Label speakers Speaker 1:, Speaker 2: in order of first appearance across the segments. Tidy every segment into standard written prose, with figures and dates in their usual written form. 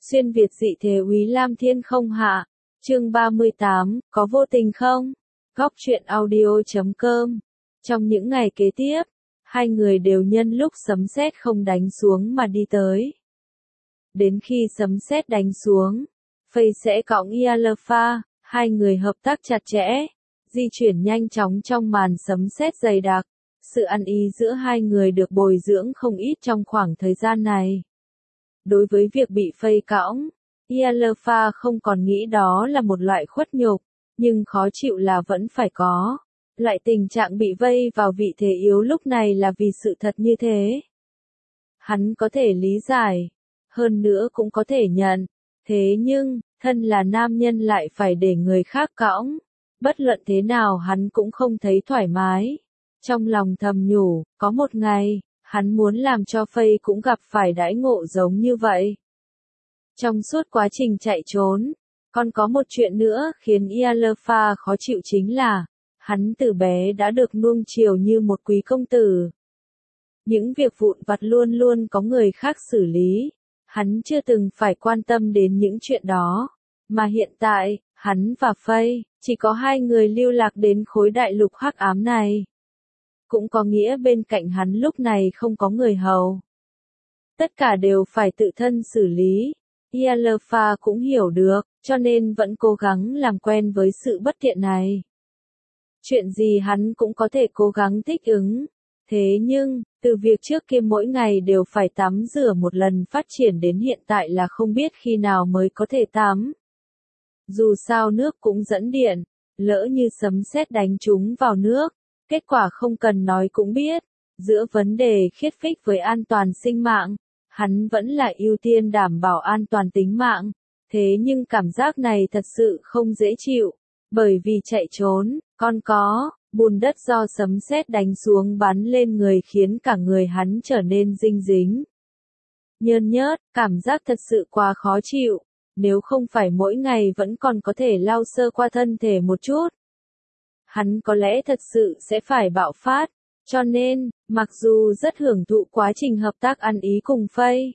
Speaker 1: Xuyên Việt dị thế Úy Lam Thiên không hạ. Chương 38, có vô tình không? Góc truyện audio.com. Trong những ngày kế tiếp, hai người đều nhân lúc sấm sét không đánh xuống mà đi tới. Đến khi sấm sét đánh xuống, Faye sẽ cõng Yalfa, hai người hợp tác chặt chẽ, di chuyển nhanh chóng trong màn sấm sét dày đặc. Sự ăn ý giữa hai người được bồi dưỡng không ít trong khoảng thời gian này. Đối với việc bị Faye cõng, Yalfa không còn nghĩ đó là một loại khuất nhục, nhưng khó chịu là vẫn phải có. Loại tình trạng bị vây vào vị thế yếu lúc này là vì sự thật như thế. Hắn có thể lý giải, hơn nữa cũng có thể nhận, thế nhưng, thân là nam nhân lại phải để người khác cõng. Bất luận thế nào hắn cũng không thấy thoải mái. Trong lòng thầm nhủ, có một ngày, hắn muốn làm cho Faye cũng gặp phải đãi ngộ giống như vậy. Trong suốt quá trình chạy trốn, còn có một chuyện nữa khiến Yalfa khó chịu chính là, hắn từ bé đã được nuông chiều như một quý công tử. Những việc vụn vặt luôn luôn có người khác xử lý, hắn chưa từng phải quan tâm đến những chuyện đó, mà hiện tại, hắn và Faye, chỉ có hai người lưu lạc đến khối đại lục hắc ám này. Cũng có nghĩa bên cạnh hắn lúc này không có người hầu. Tất cả đều phải tự thân xử lý. Yalfa cũng hiểu được, cho nên vẫn cố gắng làm quen với sự bất tiện này. Chuyện gì hắn cũng có thể cố gắng thích ứng. Thế nhưng, từ việc trước kia mỗi ngày đều phải tắm rửa một lần phát triển đến hiện tại là không biết khi nào mới có thể tắm. Dù sao nước cũng dẫn điện, lỡ như sấm sét đánh trúng vào nước, kết quả không cần nói cũng biết. Giữa vấn đề khiết phích với an toàn sinh mạng, hắn vẫn là ưu tiên đảm bảo an toàn tính mạng. Thế nhưng cảm giác này thật sự không dễ chịu, bởi vì chạy trốn, còn có, bùn đất do sấm sét đánh xuống bắn lên người khiến cả người hắn trở nên dinh dính. Nhơn nhớt, cảm giác thật sự quá khó chịu, nếu không phải mỗi ngày vẫn còn có thể lau sơ qua thân thể một chút. Hắn có lẽ thật sự sẽ phải bạo phát, cho nên, mặc dù rất hưởng thụ quá trình hợp tác ăn ý cùng Faye,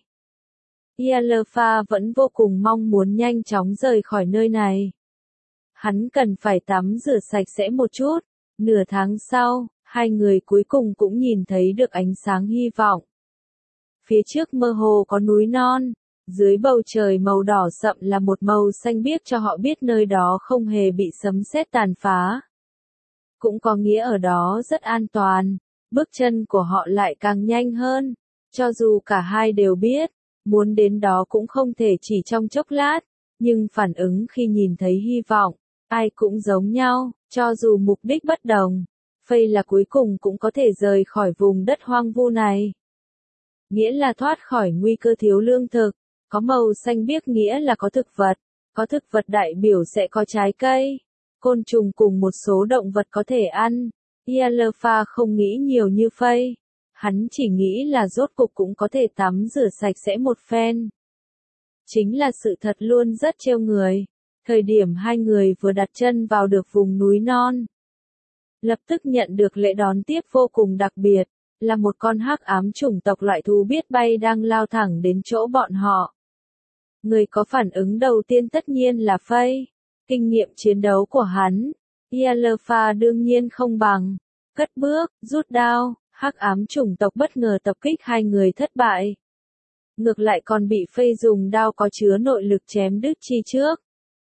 Speaker 1: Yalfa vẫn vô cùng mong muốn nhanh chóng rời khỏi nơi này. Hắn cần phải tắm rửa sạch sẽ một chút. Nửa tháng sau, hai người cuối cùng cũng nhìn thấy được ánh sáng hy vọng. Phía trước mơ hồ có núi non, dưới bầu trời màu đỏ sậm là một màu xanh biếc cho họ biết nơi đó không hề bị sấm sét tàn phá. Cũng có nghĩa ở đó rất an toàn, bước chân của họ lại càng nhanh hơn, cho dù cả hai đều biết, muốn đến đó cũng không thể chỉ trong chốc lát, nhưng phản ứng khi nhìn thấy hy vọng, ai cũng giống nhau, cho dù mục đích bất đồng, Faye là cuối cùng cũng có thể rời khỏi vùng đất hoang vu này. Nghĩa là thoát khỏi nguy cơ thiếu lương thực, có màu xanh biếc nghĩa là có thực vật đại biểu sẽ có trái cây, côn trùng cùng một số động vật có thể ăn. Yalfa không nghĩ nhiều như Faye, hắn chỉ nghĩ là rốt cục cũng có thể tắm rửa sạch sẽ một phen. Chính là sự thật luôn rất trêu người. Thời điểm hai người vừa đặt chân vào được vùng núi non, lập tức nhận được lễ đón tiếp vô cùng đặc biệt, là một con hắc ám chủng tộc loại thú biết bay đang lao thẳng đến chỗ bọn họ. Người có phản ứng đầu tiên tất nhiên là Faye. Kinh nghiệm chiến đấu của hắn, Yalfa đương nhiên không bằng. Cất bước, rút đao, hắc ám chủng tộc bất ngờ tập kích hai người thất bại. Ngược lại còn bị Faye dùng đao có chứa nội lực chém đứt chi trước.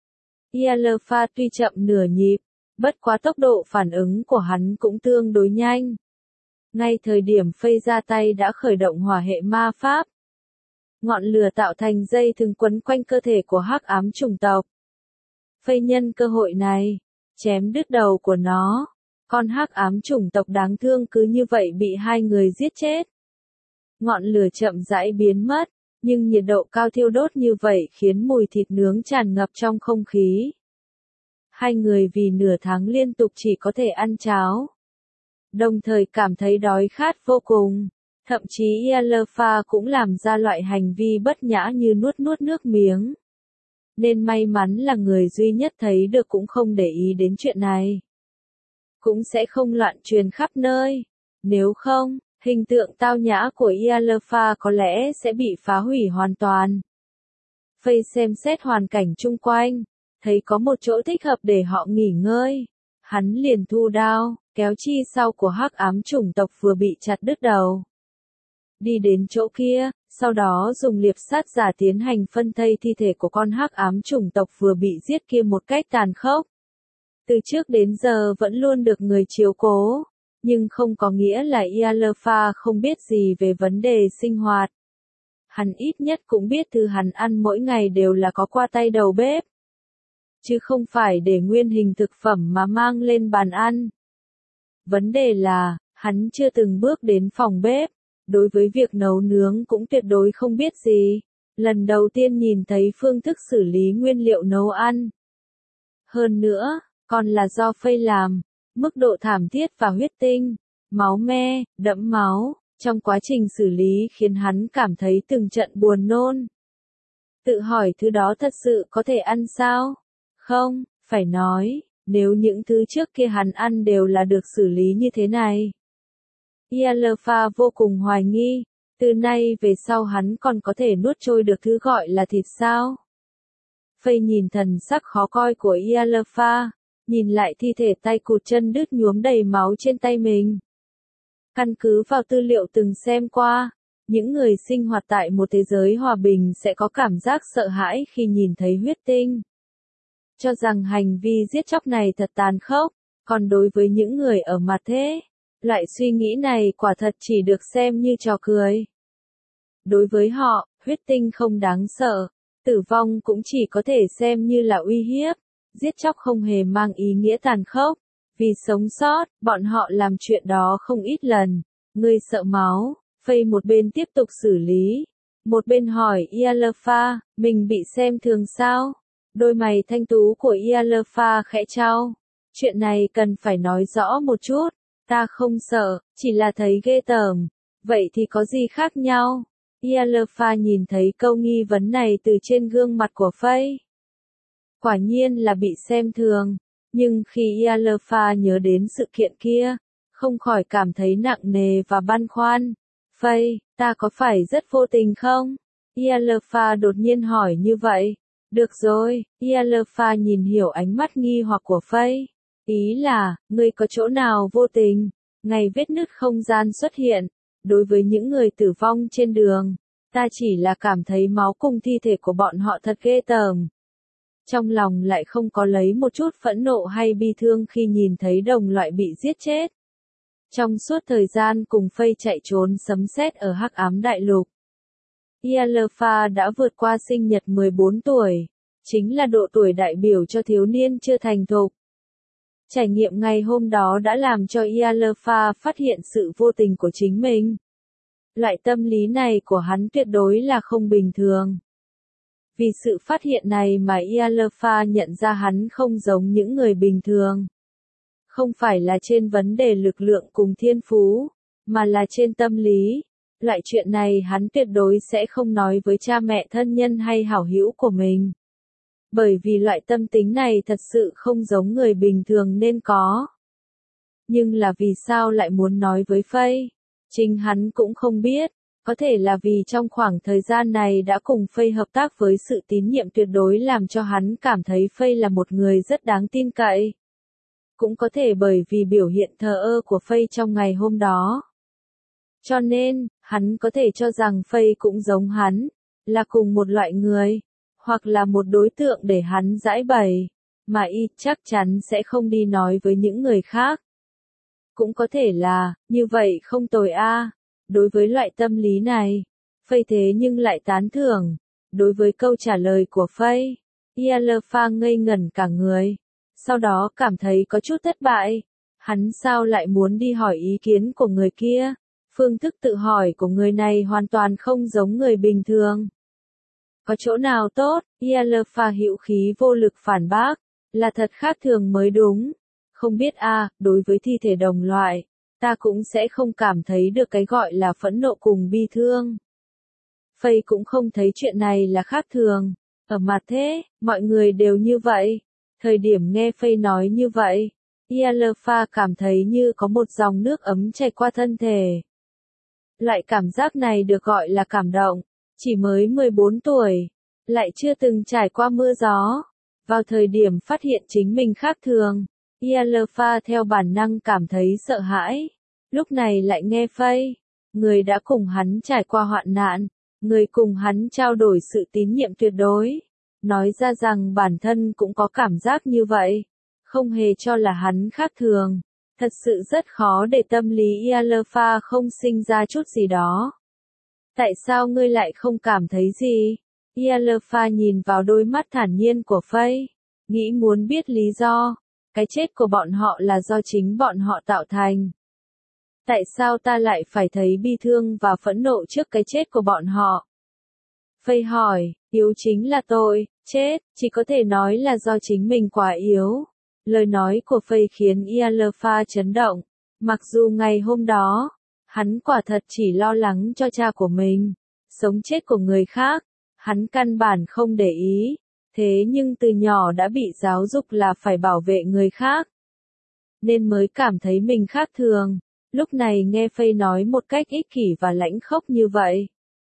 Speaker 1: Yalfa tuy chậm nửa nhịp, bất quá tốc độ phản ứng của hắn cũng tương đối nhanh. Ngay thời điểm Faye ra tay đã khởi động hỏa hệ ma pháp. Ngọn lửa tạo thành dây thừng quấn quanh cơ thể của hắc ám chủng tộc. Faye nhân cơ hội này, chém đứt đầu của nó. Con hắc ám chủng tộc đáng thương cứ như vậy bị hai người giết chết. Ngọn lửa chậm rãi biến mất, nhưng nhiệt độ cao thiêu đốt như vậy khiến mùi thịt nướng tràn ngập trong không khí. Hai người vì nửa tháng liên tục chỉ có thể ăn cháo, đồng thời cảm thấy đói khát vô cùng. Thậm chí Yalfa cũng làm ra loại hành vi bất nhã như nuốt nước miếng. Nên may mắn là người duy nhất thấy được cũng không để ý đến chuyện này. Cũng sẽ không loạn truyền khắp nơi. Nếu không, hình tượng tao nhã của Yalfa có lẽ sẽ bị phá hủy hoàn toàn. Phây xem xét hoàn cảnh chung quanh, thấy có một chỗ thích hợp để họ nghỉ ngơi. Hắn liền thu đao, kéo chi sau của hắc ám chủng tộc vừa bị chặt đứt đầu. Đi đến chỗ kia, sau đó dùng liệp sát giả tiến hành phân thây thi thể của con hắc ám chủng tộc vừa bị giết kia một cách tàn khốc. Từ trước đến giờ vẫn luôn được người chiếu cố, nhưng không có nghĩa là Ialfa không biết gì về vấn đề sinh hoạt. Hắn ít nhất cũng biết thứ hắn ăn mỗi ngày đều là có qua tay đầu bếp, chứ không phải để nguyên hình thực phẩm mà mang lên bàn ăn. Vấn đề là, hắn chưa từng bước đến phòng bếp, đối với việc nấu nướng cũng tuyệt đối không biết gì. Lần đầu tiên nhìn thấy phương thức xử lý nguyên liệu nấu ăn. Hơn nữa, còn là do Phây làm, mức độ thảm thiết và huyết tinh, máu me, đẫm máu, trong quá trình xử lý khiến hắn cảm thấy từng trận buồn nôn. Tự hỏi thứ đó thật sự có thể ăn sao? Không, phải nói, nếu những thứ trước kia hắn ăn đều là được xử lý như thế này. Ialfa vô cùng hoài nghi, từ nay về sau hắn còn có thể nuốt trôi được thứ gọi là thịt sao? Phây nhìn thần sắc khó coi của Ialfa, nhìn lại thi thể tay cụt chân đứt nhuốm đầy máu trên tay mình. Căn cứ vào tư liệu từng xem qua, những người sinh hoạt tại một thế giới hòa bình sẽ có cảm giác sợ hãi khi nhìn thấy huyết tinh. Cho rằng hành vi giết chóc này thật tàn khốc, còn đối với những người ở mặt thế, loại suy nghĩ này quả thật chỉ được xem như trò cười. Đối với họ, huyết tinh không đáng sợ, tử vong cũng chỉ có thể xem như là uy hiếp, giết chóc không hề mang ý nghĩa tàn khốc. Vì sống sót, bọn họ làm chuyện đó không ít lần. Ngươi sợ máu, Phây một bên tiếp tục xử lý, một bên hỏi Ialfa, mình bị xem thường sao? Đôi mày thanh tú của Ialfa khẽ chau. Chuyện này cần phải nói rõ một chút, ta không sợ, chỉ là thấy ghê tởm. Vậy thì có gì khác nhau? Ialfa nhìn thấy câu nghi vấn này từ trên gương mặt của Phây. Quả nhiên là bị xem thường. Nhưng khi Ialfa nhớ đến sự kiện kia, không khỏi cảm thấy nặng nề và băn khoăn. Phây, ta có phải rất vô tình không? Ialfa đột nhiên hỏi như vậy. Được rồi, Ialfa nhìn hiểu ánh mắt nghi hoặc của Phây. Ý là, ngươi có chỗ nào vô tình? Ngày vết nứt không gian xuất hiện. Đối với những người tử vong trên đường, ta chỉ là cảm thấy máu cùng thi thể của bọn họ thật ghê tởm. Trong lòng lại không có lấy một chút phẫn nộ hay bi thương khi nhìn thấy đồng loại bị giết chết. Trong suốt thời gian cùng Phây chạy trốn sấm sét ở Hắc Ám Đại Lục, Ialfa đã vượt qua sinh nhật 14 tuổi, chính là độ tuổi đại biểu cho thiếu niên chưa thành thục. Trải nghiệm ngày hôm đó đã làm cho Ialfa phát hiện sự vô tình của chính mình. Loại tâm lý này của hắn tuyệt đối là không bình thường. Vì sự phát hiện này mà Ialfa nhận ra hắn không giống những người bình thường. Không phải là trên vấn đề lực lượng cùng thiên phú, mà là trên tâm lý. Loại chuyện này hắn tuyệt đối sẽ không nói với cha mẹ thân nhân hay hảo hữu của mình. Bởi vì loại tâm tính này thật sự không giống người bình thường nên có. Nhưng là vì sao lại muốn nói với Phây? Chính hắn cũng không biết. Có thể là vì trong khoảng thời gian này đã cùng Phây hợp tác với sự tín nhiệm tuyệt đối làm cho hắn cảm thấy Phây là một người rất đáng tin cậy. Cũng có thể bởi vì biểu hiện thờ ơ của Phây trong ngày hôm đó. Cho nên, hắn có thể cho rằng Phây cũng giống hắn, là cùng một loại người, hoặc là một đối tượng để hắn giãi bày, mà y chắc chắn sẽ không đi nói với những người khác. Cũng có thể là, như vậy không tồi a. Đối với loại tâm lý này, Phây thế nhưng lại tán thưởng. Đối với câu trả lời của Phây, Ialfa ngây ngẩn cả người. Sau đó cảm thấy có chút thất bại. Hắn sao lại muốn đi hỏi ý kiến của người kia? Phương thức tự hỏi của người này hoàn toàn không giống người bình thường. Có chỗ nào tốt? Ialfa hữu khí vô lực phản bác. Là thật khác thường mới đúng. Không biết đối với thi thể đồng loại, ta cũng sẽ không cảm thấy được cái gọi là phẫn nộ cùng bi thương. Phây cũng không thấy chuyện này là khác thường. Ở mặt thế, mọi người đều như vậy. Thời điểm nghe Phây nói như vậy, Ialfa cảm thấy như có một dòng nước ấm chảy qua thân thể. Loại cảm giác này được gọi là cảm động. Chỉ mới 14 tuổi, lại chưa từng trải qua mưa gió. Vào thời điểm phát hiện chính mình khác thường, Yalfa theo bản năng cảm thấy sợ hãi. Lúc này lại nghe Faye, người đã cùng hắn trải qua hoạn nạn, người cùng hắn trao đổi sự tín nhiệm tuyệt đối, nói ra rằng bản thân cũng có cảm giác như vậy, không hề cho là hắn khác thường. Thật sự rất khó để tâm lý Yalfa không sinh ra chút gì đó. Tại sao ngươi lại không cảm thấy gì? Yalfa nhìn vào đôi mắt thản nhiên của Faye, nghĩ muốn biết lý do. Cái chết của bọn họ là do chính bọn họ tạo thành. Tại sao ta lại phải thấy bi thương và phẫn nộ trước cái chết của bọn họ? Faye hỏi, yếu chính là tội, chết, chỉ có thể nói là do chính mình quá yếu. Lời nói của Faye khiến Yalfa chấn động. Mặc dù ngày hôm đó, hắn quả thật chỉ lo lắng cho cha của mình, sống chết của người khác, hắn căn bản không để ý. Thế nhưng từ nhỏ đã bị giáo dục là phải bảo vệ người khác, nên mới cảm thấy mình khác thường. Lúc này nghe Faye nói một cách ích kỷ và lãnh khốc như vậy,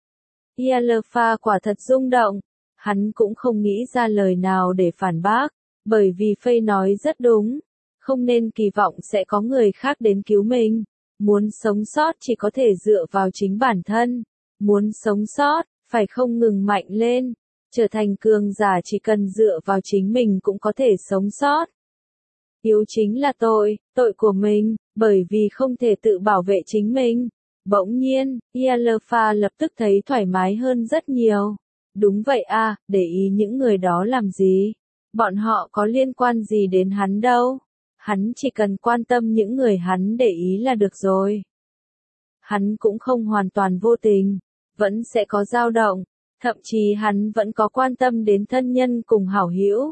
Speaker 1: Yalfa quả thật rung động. Hắn cũng không nghĩ ra lời nào để phản bác, bởi vì Faye nói rất đúng. Không nên kỳ vọng sẽ có người khác đến cứu mình. Muốn sống sót chỉ có thể dựa vào chính bản thân. Muốn sống sót, phải không ngừng mạnh lên. Trở thành cường giả chỉ cần dựa vào chính mình cũng có thể sống sót. Yếu chính là tội, tội của mình, bởi vì không thể tự bảo vệ chính mình. Bỗng nhiên, Yalfa lập tức thấy thoải mái hơn rất nhiều. Đúng vậy à, để ý những người đó làm gì? Bọn họ có liên quan gì đến hắn đâu? Hắn chỉ cần quan tâm những người hắn để ý là được rồi. Hắn cũng không hoàn toàn vô tình, vẫn sẽ có dao động. Thậm chí hắn vẫn có quan tâm đến thân nhân cùng hảo hữu.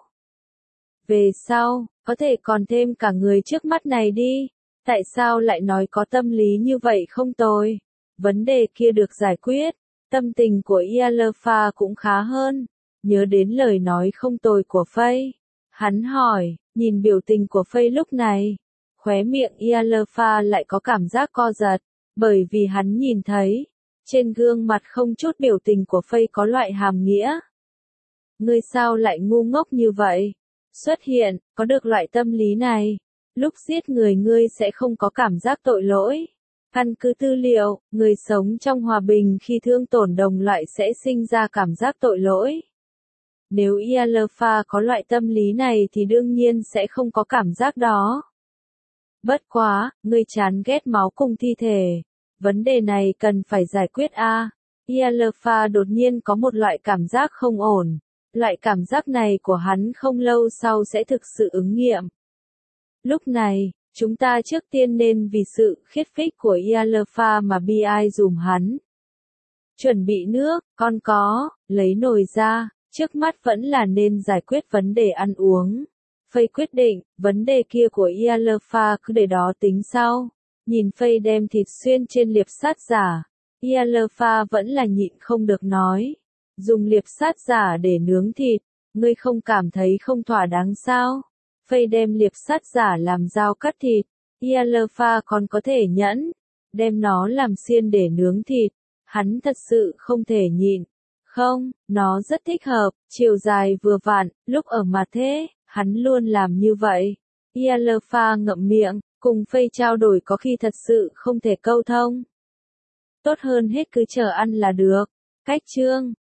Speaker 1: Về sau, có thể còn thêm cả người trước mắt này đi. Tại sao lại nói có tâm lý như vậy không tồi? Vấn đề kia được giải quyết. Tâm tình của Yalfa cũng khá hơn. Nhớ đến lời nói không tồi của Faye. Hắn hỏi, nhìn biểu tình của Faye lúc này. Khóe miệng Yalfa lại có cảm giác co giật. Bởi vì hắn nhìn thấy, trên gương mặt không chút biểu tình của Faye có loại hàm nghĩa. Ngươi sao lại ngu ngốc như vậy? Xuất hiện, có được loại tâm lý này. Lúc giết người ngươi sẽ không có cảm giác tội lỗi. Căn cứ tư liệu, người sống trong hòa bình khi thương tổn đồng loại sẽ sinh ra cảm giác tội lỗi. Nếu Yalfa có loại tâm lý này thì đương nhiên sẽ không có cảm giác đó. Bất quá, ngươi chán ghét máu cùng thi thể. Vấn đề này cần phải giải quyết a. Yalfa đột nhiên có một loại cảm giác không ổn. Loại cảm giác này của hắn không lâu sau sẽ thực sự ứng nghiệm. Lúc này, chúng ta trước tiên nên vì sự khiết phích của Yalfa mà bi ai dùm hắn. Chuẩn bị nước, con có, lấy nồi ra, trước mắt vẫn là nên giải quyết vấn đề ăn uống. Faye quyết định, vấn đề kia của Yalfa cứ để đó tính sau. Nhìn Faye đem thịt xuyên trên liệp sát giả, Yalfa vẫn là nhịn không được nói. Dùng liệp sát giả để nướng thịt, ngươi không cảm thấy không thỏa đáng sao? Faye đem liệp sát giả làm dao cắt thịt, Yalfa còn có thể nhẫn, đem nó làm xiên để nướng thịt. Hắn thật sự không thể nhịn. Không, nó rất thích hợp, chiều dài vừa vặn, lúc ở mặt thế, hắn luôn làm như vậy. Yalfa ngậm miệng, cùng Faye trao đổi có khi thật sự không thể câu thông. Tốt hơn hết cứ chờ ăn là được. Cách chương